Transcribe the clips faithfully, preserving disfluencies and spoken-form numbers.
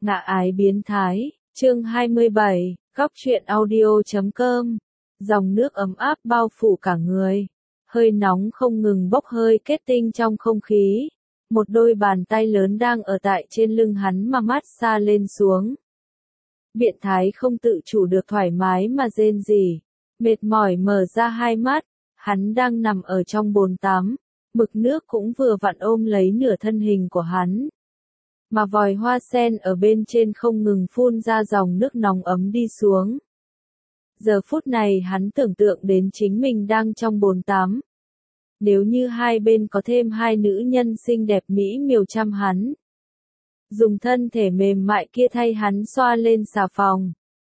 Ngạ ái biến thái, chương hai mươi bảy, góc truyện audio chấm com. Dòng nước ấm áp bao phủ cả người. Hơi nóng không ngừng bốc hơi kết tinh trong không khí. Một đôi bàn tay lớn đang ở tại trên lưng hắn mà mát xa lên xuống. Biện thái không tự chủ được thoải mái mà rên rỉ. Mệt mỏi mở ra hai mắt. Hắn đang nằm ở trong bồn tắm. Mực nước cũng vừa vặn ôm lấy nửa thân hình của hắn. Mà vòi hoa sen ở bên trên không ngừng phun ra dòng nước nóng ấm đi xuống. Giờ phút này hắn tưởng tượng đến chính mình đang trong bồn tắm. Nếu như hai bên có thêm hai nữ nhân xinh đẹp mỹ miều chăm hắn. Dùng thân thể mềm mại kia thay hắn xoa lên xà phòng.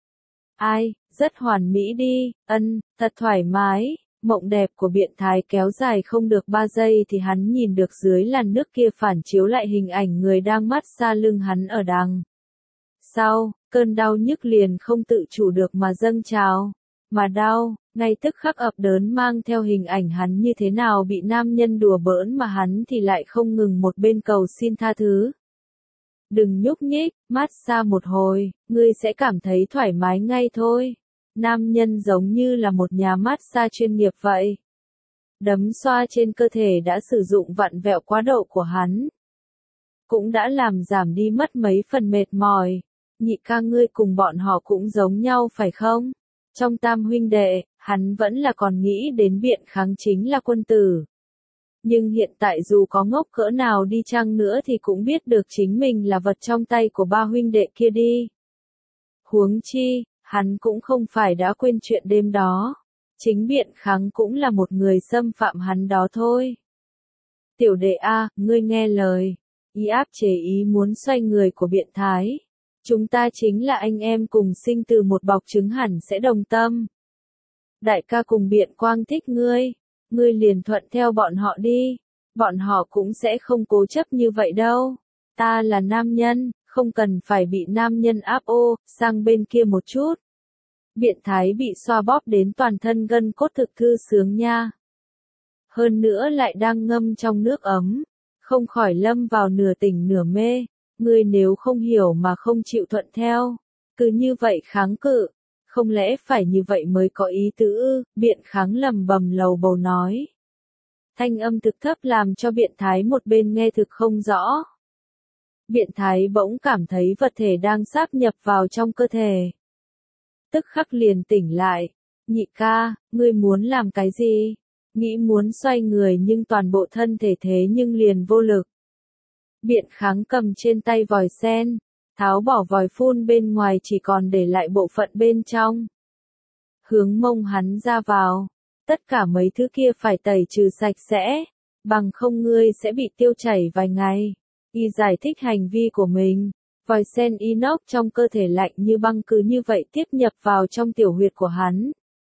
Ai, rất hoàn mỹ đi, ân, thật thoải mái. Mộng đẹp của biện thái kéo dài không được ba giây thì hắn nhìn được dưới làn nước kia phản chiếu lại hình ảnh người đang mát xa lưng hắn ở đằng sau, cơn đau nhức liền không tự chủ được mà dâng trào, mà đau, ngay tức khắc ập đớn mang theo hình ảnh hắn như thế nào bị nam nhân đùa bỡn mà hắn thì lại không ngừng một bên cầu xin tha thứ. Đừng nhúc nhích, mát xa một hồi, ngươi sẽ cảm thấy thoải mái ngay thôi. Nam nhân giống như là một nhà mát xa chuyên nghiệp vậy. Đấm xoa trên cơ thể đã sử dụng vặn vẹo quá độ của hắn. Cũng đã làm giảm đi mất mấy phần mệt mỏi. Nhị ca ngươi cùng bọn họ cũng giống nhau phải không? Trong tam huynh đệ, hắn vẫn là còn nghĩ đến biện kháng chính là quân tử. Nhưng hiện tại dù có ngốc cỡ nào đi chăng nữa thì cũng biết được chính mình là vật trong tay của ba huynh đệ kia đi. Huống chi, hắn cũng không phải đã quên chuyện đêm đó. Chính biện kháng cũng là một người xâm phạm hắn đó thôi. Tiểu đệ A, ngươi nghe lời. Ý áp chế ý muốn xoay người của biện thái. Chúng ta chính là anh em cùng sinh từ một bọc trứng hẳn sẽ đồng tâm. Đại ca cùng biện quang thích ngươi. Ngươi liền thuận theo bọn họ đi. Bọn họ cũng sẽ không cố chấp như vậy đâu. Ta là nam nhân. Không cần phải bị nam nhân áp ô, sang bên kia một chút. Biện thái bị xoa bóp đến toàn thân gân cốt thực thư sướng nha. Hơn nữa lại đang ngâm trong nước ấm. Không khỏi lâm vào nửa tỉnh nửa mê. Ngươi nếu không hiểu mà không chịu thuận theo. Cứ như vậy kháng cự. Không lẽ phải như vậy mới có ý tứ ư? Biện kháng lầm bầm lầu bầu nói. Thanh âm thực thấp làm cho biện thái một bên nghe thực không rõ. Biện thái bỗng cảm thấy vật thể đang sáp nhập vào trong cơ thể. Tức khắc liền tỉnh lại. Nhị ca, ngươi muốn làm cái gì? Nghĩ muốn xoay người nhưng toàn bộ thân thể thế nhưng liền vô lực. Biện kháng cầm trên tay vòi sen, tháo bỏ vòi phun bên ngoài chỉ còn để lại bộ phận bên trong. Hướng mông hắn ra vào. Tất cả mấy thứ kia phải tẩy trừ sạch sẽ. Bằng không ngươi sẽ bị tiêu chảy vài ngày. Y giải thích hành vi của mình. Vòi sen inox trong cơ thể lạnh như băng cứ như vậy tiếp nhập vào trong tiểu huyệt của hắn.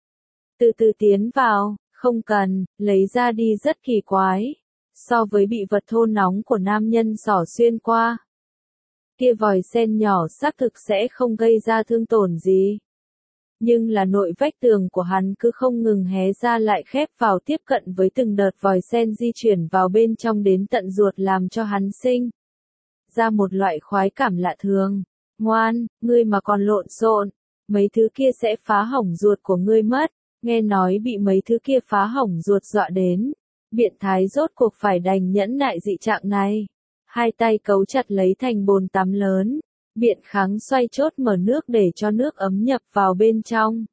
Từ từ tiến vào, không cần, lấy ra đi rất kỳ quái. So với bị vật thô nóng của nam nhân xỏ xuyên qua. Kia vòi sen nhỏ xác thực sẽ không gây ra thương tổn gì. Nhưng là nội vách tường của hắn cứ không ngừng hé ra lại khép vào tiếp cận với từng đợt vòi sen di chuyển vào bên trong đến tận ruột làm cho hắn sinh ra một loại khoái cảm lạ thường. Ngoan, ngươi mà còn lộn xộn, mấy thứ kia sẽ phá hỏng ruột của ngươi mất. Nghe nói bị mấy thứ kia phá hỏng ruột dọa đến. Biện thái rốt cuộc phải đành nhẫn nại dị trạng này. Hai tay cấu chặt lấy thành bồn tắm lớn. Biện kháng xoay chốt mở nước để cho nước ấm nhập vào bên trong.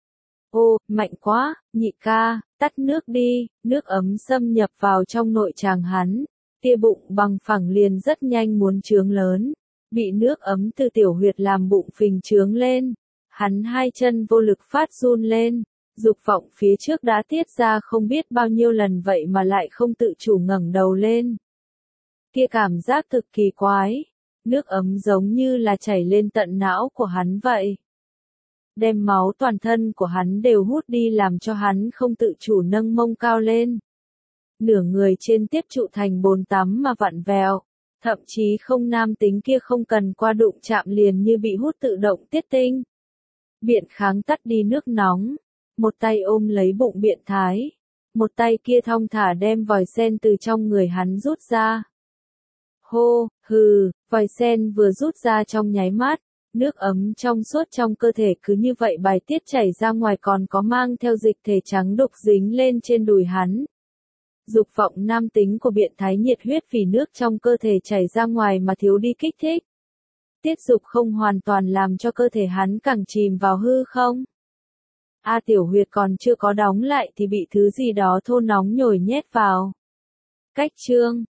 Ô, mạnh quá, nhị ca, tắt nước đi. Nước ấm xâm nhập vào trong nội tràng hắn. Tia bụng bằng phẳng liền rất nhanh muốn trướng lớn. Bị nước ấm từ tiểu huyệt làm bụng phình trướng lên. Hắn hai chân vô lực phát run lên. Dục vọng phía trước đã tiết ra không biết bao nhiêu lần vậy mà lại không tự chủ ngẩng đầu lên. Kia cảm giác thực kỳ quái. Nước ấm giống như là chảy lên tận não của hắn vậy. Đem máu toàn thân của hắn đều hút đi làm cho hắn không tự chủ nâng mông cao lên. Nửa người trên tiếp trụ thành bồn tắm mà vặn vẹo. Thậm chí không nam tính kia không cần qua đụng chạm liền như bị hút tự động tiết tinh. Biện kháng tắt đi nước nóng. Một tay ôm lấy bụng biện thái. Một tay kia thong thả đem vòi sen từ trong người hắn rút ra. Hô, hừ, vòi sen vừa rút ra trong nháy mắt, nước ấm trong suốt trong cơ thể cứ như vậy bài tiết chảy ra ngoài còn có mang theo dịch thể trắng đục dính lên trên đùi hắn. Dục vọng nam tính của biện thái nhiệt huyết vì nước trong cơ thể chảy ra ngoài mà thiếu đi kích thích. Tiết dục không hoàn toàn làm cho cơ thể hắn càng chìm vào hư không. A tiểu huyệt còn chưa có đóng lại thì bị thứ gì đó thô nóng nhồi nhét vào. Cách chương